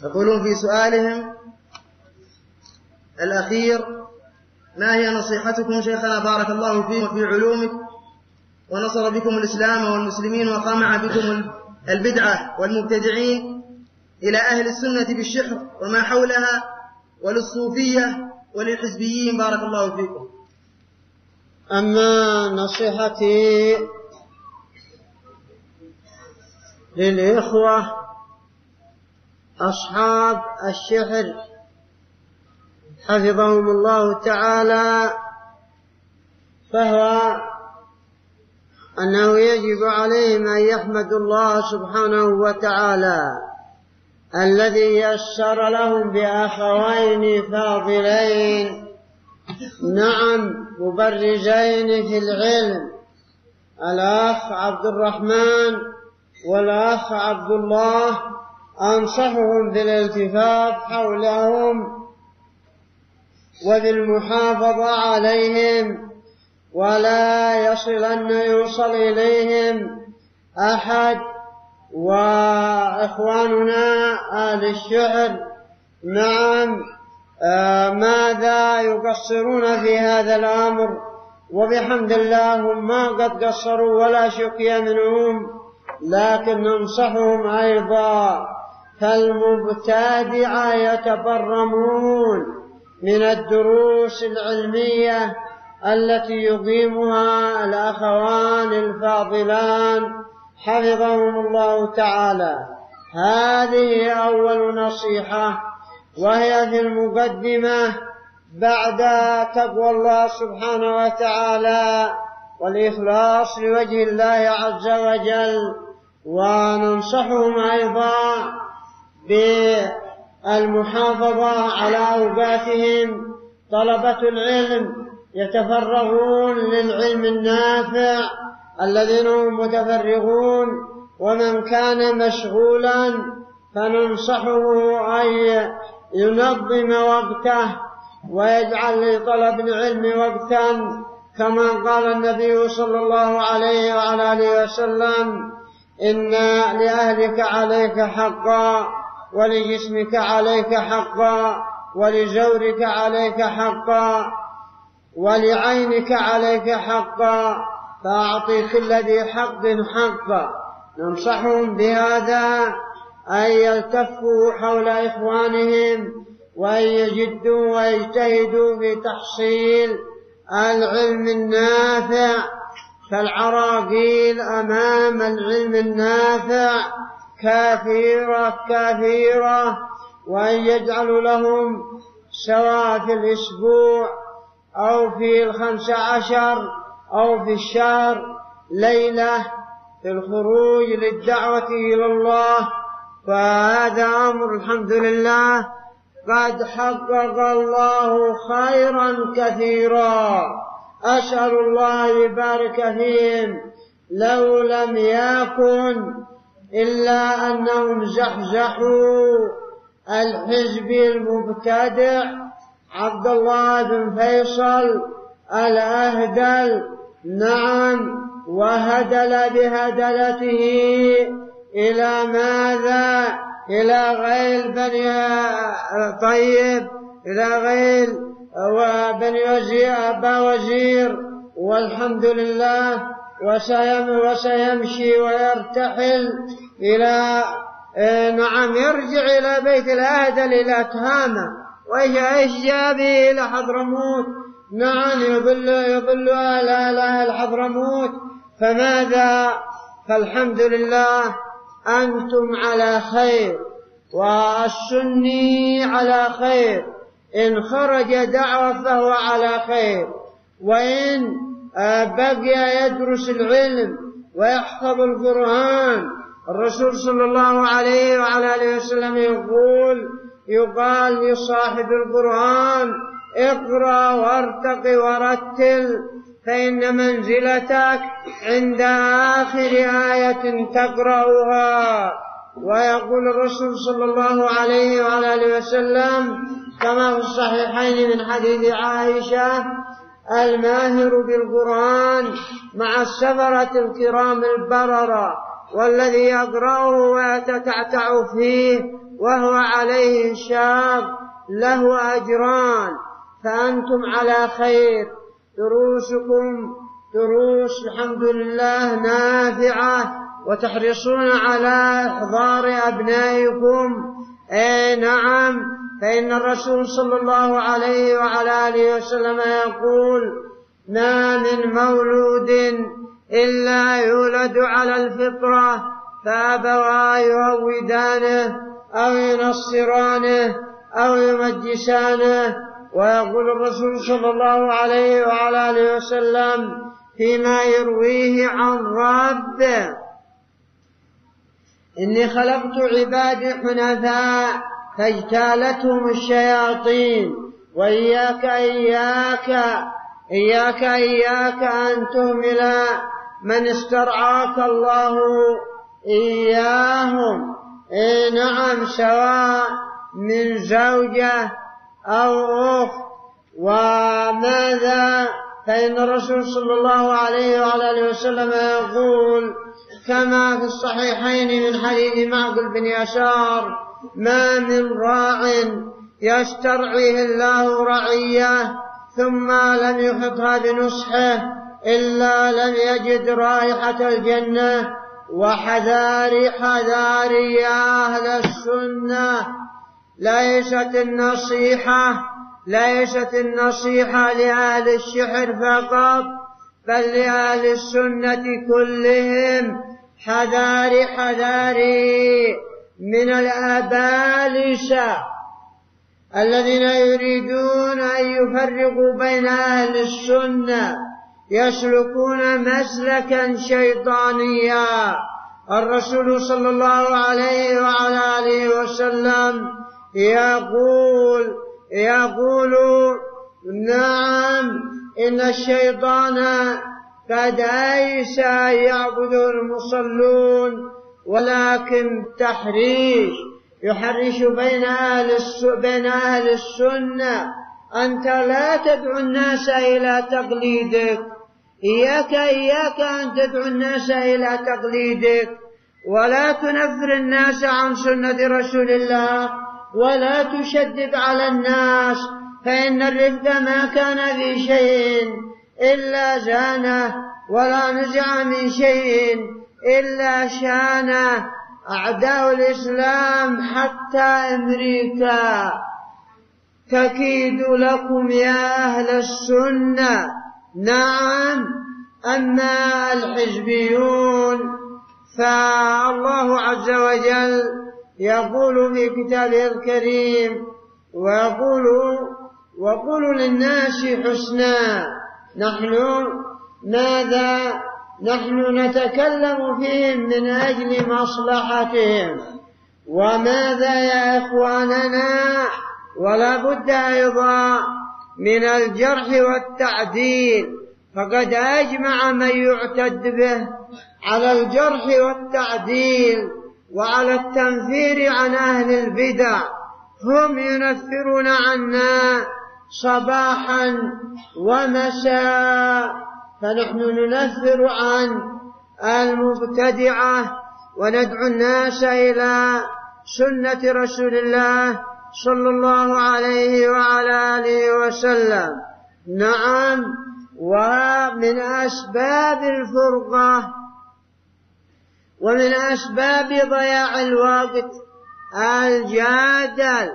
يقولون في سؤالهم الأخير: ما هي نصيحتكم شيخنا بارك الله فيكم وفي علومك ونصر بكم الإسلام والمسلمين وقمع بكم البدعة والمبتدعين إلى أهل السنة بالشحر وما حولها وللصوفية وللحزبيين بارك الله فيكم؟ أما نصيحتي للإخوة أصحاب الشحر حفظهم الله تعالى فهو أنه يجب عليهم أن يحمدوا الله سبحانه وتعالى الذي يسر لهم بأخوين فاضلين نعم مبرزين في العلم، الأخ عبد الرحمن والأخ عبد الله، أنصحهم بالالتفاف حولهم وبالمحافظة عليهم ولا يوصل إليهم أحد. وإخواننا أهل الشعر نعم ماذا يقصرون في هذا الأمر، وبحمد الله هم ما قد قصروا ولا شكي منهم، لكن ننصحهم أيضا كالمبتدعة يتبرمون من الدروس العلمية التي يقيمها الأخوان الفاضلان حفظهم الله تعالى. هذه أول نصيحة، وهي في المقدمة بعد تقوى الله سبحانه وتعالى والإخلاص لوجه الله عز وجل. وننصحهم أيضا بالمحافظة على أوقاتهم. طلبة العلم يتفرغون للعلم النافع الذين هم متفرغون، ومن كان مشغولا فننصحه أن ينظم وقته ويجعل لطلب العلم وقتا، كما قال النبي صلى الله عليه وعلى آله وسلم: إن لأهلك عليك حقا، ولجسمك عليك حقا، ولزورك عليك حقا، ولعينك عليك حقا، فأعطي كل ذي حق حقا. ننصحهم بهذا أن يلتفوا حول إخوانهم وأن يجدوا ويجتهدوا في تحصيل العلم النافع، فالعراقيل أمام العلم النافع كثيرة، وأن يجعلوا لهم سواء في الأسبوع أو في 15 أو في الشهر ليلة في الخروج للدعوة إلى الله. فهذا أمر الحمد لله قد حقق الله خيرا كثيرا، أسأل الله يبارك فيهم. لو لم يكن إلا أنهم زحزحوا الحزب المبتدع عبد الله بن فيصل الأهدل نعم، وهدل بهدلته إلى ماذا؟ إلى غير بني طيب، إلى غير وبني وزير أبا وزير، والحمد لله. وسيمشي ويرتحل إلى نعم يرجع إلى بيت الأهدل إلى تهامة، وإيش جابه إلى حضرموت؟ نعم يضل أهل حضرموت. فماذا؟ فالحمد لله أنتم على خير، والسني على خير، إن خرج دعوة فهو على خير، وإن بقي يدرس العلم ويحفظ القرآن. الرسول صلى الله عليه وعلى آله وسلم يقال لصاحب القرآن: اقرأ وارتق ورتل، فإن منزلتك عند آخر آية تقرأها. ويقول الرسول صلى الله عليه وعلى آله وسلم كما في الصحيحين من حديث عائشة: الماهر بالقرآن مع السفرة الكرام البررة، والذي يقرأه ويتتعتع فيه وهو عليه شاق له أجران، فأنتم على خير. دروسكم دروس الحمد لله نافعة، وتحرصون على إحضار أبنائكم. نعم، فإن الرسول صلى الله عليه وعلى آله وسلم يقول: ما من مولود إلا يولد على الفطرة، فأبواه يهودانه أو ينصرانه أو يمجسانه. ويقول الرسول صلى الله عليه وعلى آله وسلم فيما يرويه عن ربه: إني خلقت عبادي حنفاء فاجتالتهم الشياطين، وإياك أن تهمل من استرعاك الله إياهم. نعم، سواء من زوجة أو أخت. وماذا؟ فإن الرسول صلى الله عليه وعلى آله وسلم يقول كما في الصحيحين من حديث معقل بن يسار: ما من راع يسترعيه الله رعية ثم لم يحطها بنصحه إلا لم يجد رائحة الجنة. وحذاري حذاري يا أهل السنة، ليست النصيحة لأهل الشحر فقط، بل لأهل السنة كلهم. حذاري حذاري من الأبالسة الذين يريدون أن يفرقوا بين أهل السنة، يسلكون مسلكا شيطانيا. الرسول صلى الله عليه وعلى آله وسلم يقول نعم، إن الشيطان قد أيس يعبده المصلون، ولكن يحرش بين أهل السنة. أنت لا تدعو الناس إلى تقليدك، إياك أن تدعو الناس إلى تقليدك، ولا تنفر الناس عن سنة رسول الله، ولا تشدد على الناس، فإن الرفق ما كان في شيء إلا زانه، ولا نزع من شيء إلا شانه. أعداء الإسلام حتى أمريكا تكيد لكم يا أهل السنة. نعم، أما الحزبيون فالله عز وجل يقول في كتابه الكريم: وقولوا للناس حسنا. نحن نتكلم فيهم من أجل مصلحتهم. وماذا يا إخواننا؟ ولا بد أيضا من الجرح والتعديل، فقد أجمع من يعتد به على الجرح والتعديل وعلى التنفير عن أهل البدع. هم ينفرون عنا صباحا ومساء، فنحن ننفر عن المبتدعة وندعو الناس إلى سنة رسول الله صلى الله عليه وعلى آله وسلم. نعم، ومن أسباب الفرقة ومن أسباب ضياع الوقت الجدل.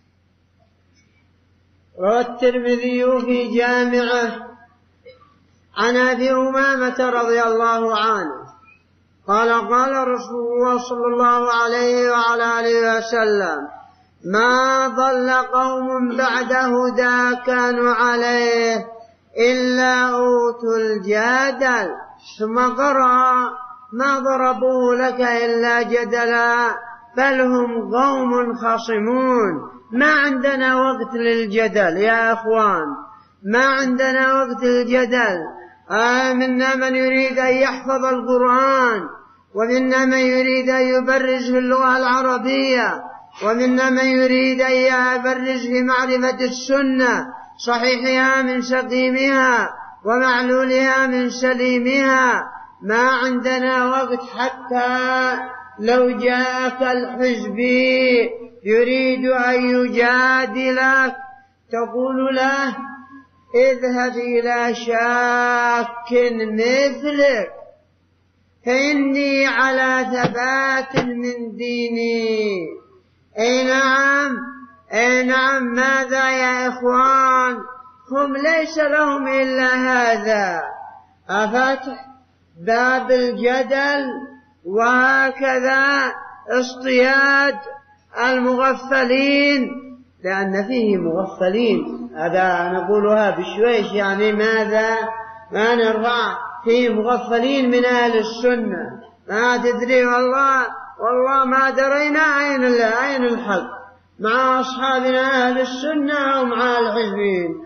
روى الترمذي في جامعه عن أبي أمامة رضي الله عنه قال رسول الله صلى الله عليه وعلى آله وسلم: ما ضل قوم بعد هدى كانوا عليه إلا أوتوا الجدل. ثم قرأ: ما ضربوا لك إلا جدلا بل هم قوم خصمون. ما عندنا وقت للجدل يا أخوان، ما عندنا وقت للجدل. منا من يريد أن يحفظ القرآن، ومنا من يريد أن يبرز في اللغة العربية، ومنا من يريد أن يبرز في معرفة السنة، صحيحها من سقيمها ومعلولها من سليمها. ما عندنا وقت. حتى لو جاءك الحزبي يريد أن يجادلك تقول له اذهب إلى شاك مثلك فإني على ثبات من ديني. أي نعم، أي نعم. ماذا يا إخوان؟ هم ليس لهم إلا هذا، فتح باب الجدل وهكذا اصطياد المغفلين، لأن فيه مغفلين، هذا نقولها بشويش، يعني ماذا؟ ما نرفع فيه مغفلين من أهل السنة، ما تدري والله ما درينا أين الحق مع أصحابنا أهل السنة ومع الحزبين.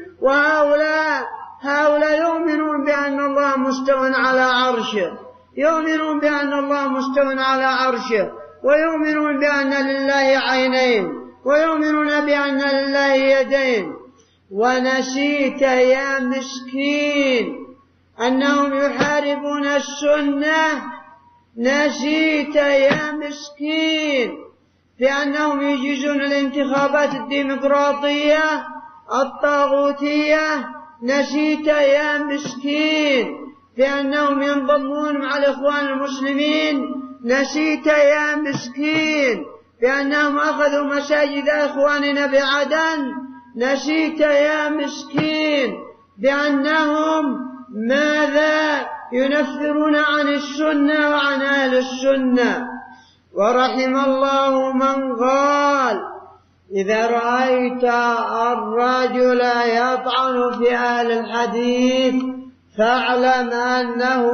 وهؤلاء يؤمنون بأن الله مستوٍ على عرشه، يؤمنون بأن الله مستوٍ على عرشه، ويؤمنون بأن لله عينين، ويؤمنون بأن لله يدين. ونسيت يا مسكين أنهم يحاربون السنة، نسيت يا مسكين بأنهم يجيزون الانتخابات الديمقراطية الطاغوتية، نسيت يا مسكين بأنهم ينضمون مع الإخوان المسلمين، نسيت يا مسكين بأنهم أخذوا مساجد إخواننا بعدن، نسيت يا مسكين بأنهم ماذا؟ ينفرون عن السنة وعن أهل السنة. ورحم الله من قال إذا رأيت الرجل يطعن في أهل الحديث فاعلم أنه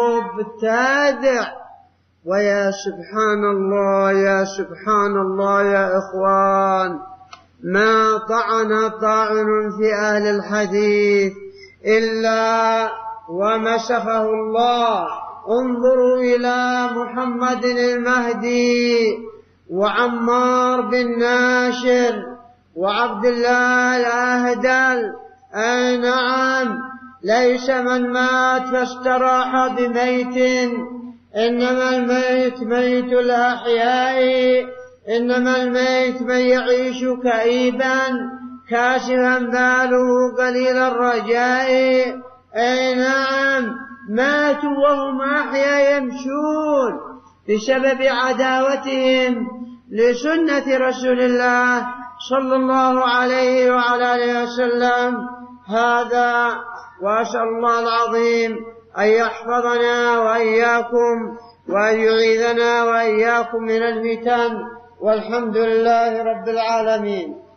مبتدع. ويا سبحان الله، يا سبحان الله يا إخوان، ما طعن طاعن في أهل الحديث إلا ومسخه الله. انظروا إلى محمد المهدي وعمار بن ناشر وعبد الله الأهدل. أي نعم، ليس من مات فاستراح بميت، إنما الميت ميت الأحياء، إنما الميت من يعيش كئيبا كاشفا باله قليل الرجاء. أي نعم، ماتوا وهم أحياء يمشون بسبب عداوتهم لسنة رسول الله صلى الله عليه وعلى آله وسلم. هذا، وأسأل الله العظيم أن يحفظنا وإياكم وأن يعيذنا وإياكم من الفتن، والحمد لله رب العالمين.